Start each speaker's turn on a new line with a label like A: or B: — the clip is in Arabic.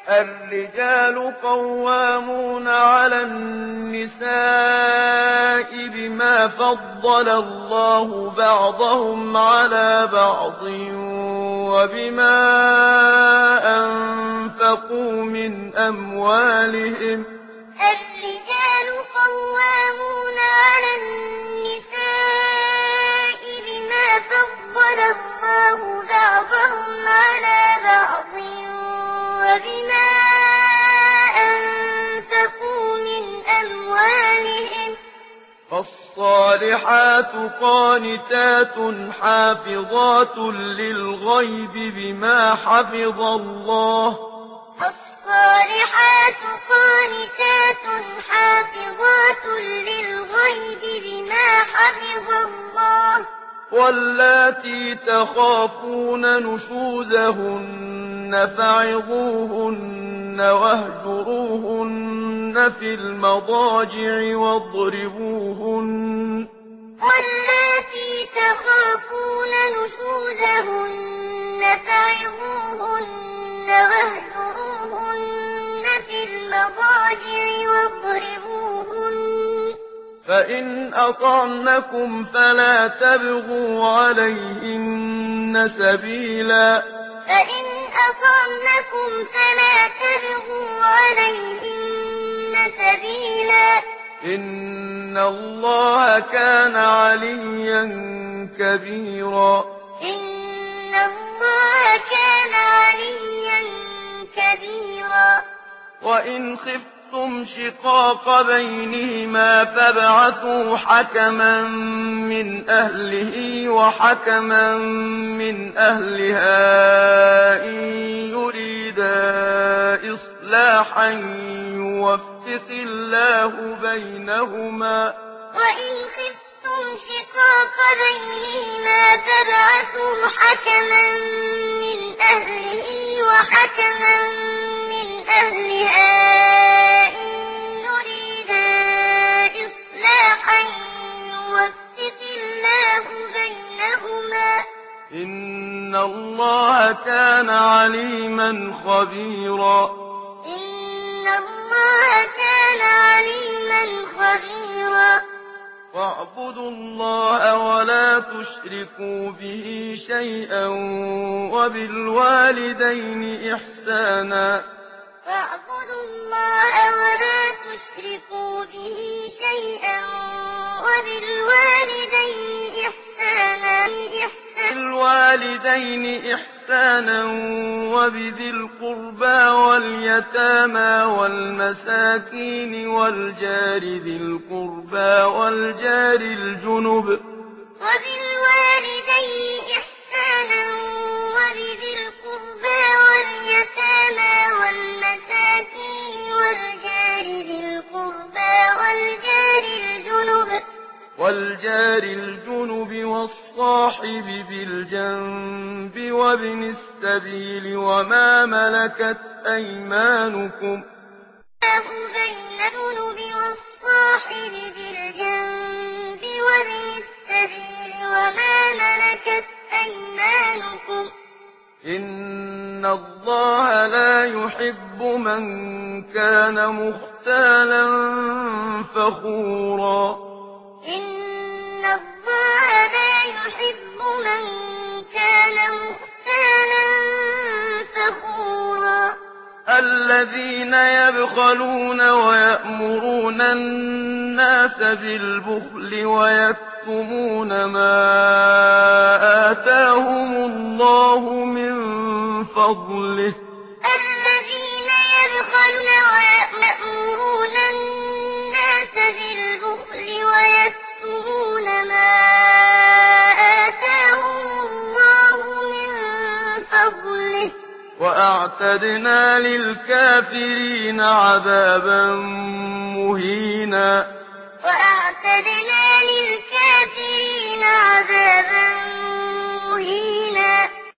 A: الرجال قوامون على النساء بما فضل الله بعضهم على بعض وبما أنفقوا من أموالهم.
B: الرجال قوامون على النساء بما فضل الله بعضهم على بعض وبما أنفقوا من أموالهم.
A: فالصالحات قانتات حافظات للغيب بما حفظ الله.
B: فالصالحات قانتات حافظات للغيب بما حفظ الله.
A: واللاتي تخافون نشوزهن فعظوهن واهجروهن في المضاجع واضربوهن.
B: واللاتي تخافون نشوزهن فعظوهن واهجروهن في المضاجع واضربوهن.
A: فإن أطعنكم فلا تبغوا عليهن سبيلا.
B: فإن أطعنكم فلا تبغوا عليهن سبيلا.
A: إن الله كان عليا كبيرا.
B: إن الله كان عليا كبيرا.
A: وإن خفتم شقاق بينهما فابعثوا حكما من أهله وحكما من أهلها إن يريدا إصلاحا يوفق الله بينهما.
B: وإن خفتم شقاق بينهما فابعثوا حكما من أهله وحكما من أهلها إن يريدا إصلاحا يوفق الله بينهما.
A: إن الله كان عليما خبيرا.
B: إن الله كان عليما خبيرا.
A: واعبدوا الله ولا تشركوا به شيئا وبالوالدين إحسانا.
B: واعبدوا الله ولا تشركوا به شيئا وبالوالدين إحسانا.
A: بالوالدين إحسانا وبذي القربى واليتامى والمساكين والجار ذي القربى والجار الجنب.
B: وبالوالدين إحسانا وبذي القربى واليتامى والمساكين والجار ذي القربى والجار الجنب والصاحب بالجنب وابن السبيل وما ملكت أيمانكم. بين الجنب والصاحب بالجنب وابن السبيل وما ملكت أيمانكم.
A: إن الله لا يحب من كان مختالا فخورا.
B: إن الله لا يحب من كان مختالا فخورا.
A: الذين يبخلون ويأمرون الناس بالبخل ويكتمون ما آتاهم الله من فضله.
B: الذين يبخلون ويأمرون الناس بالبخل ويكتمون ما آتاهم الله من فضله.
A: وأعتدنا للكافرين عذابا مهينا.
B: وأعتدنا للكافرين عذابا مهينا.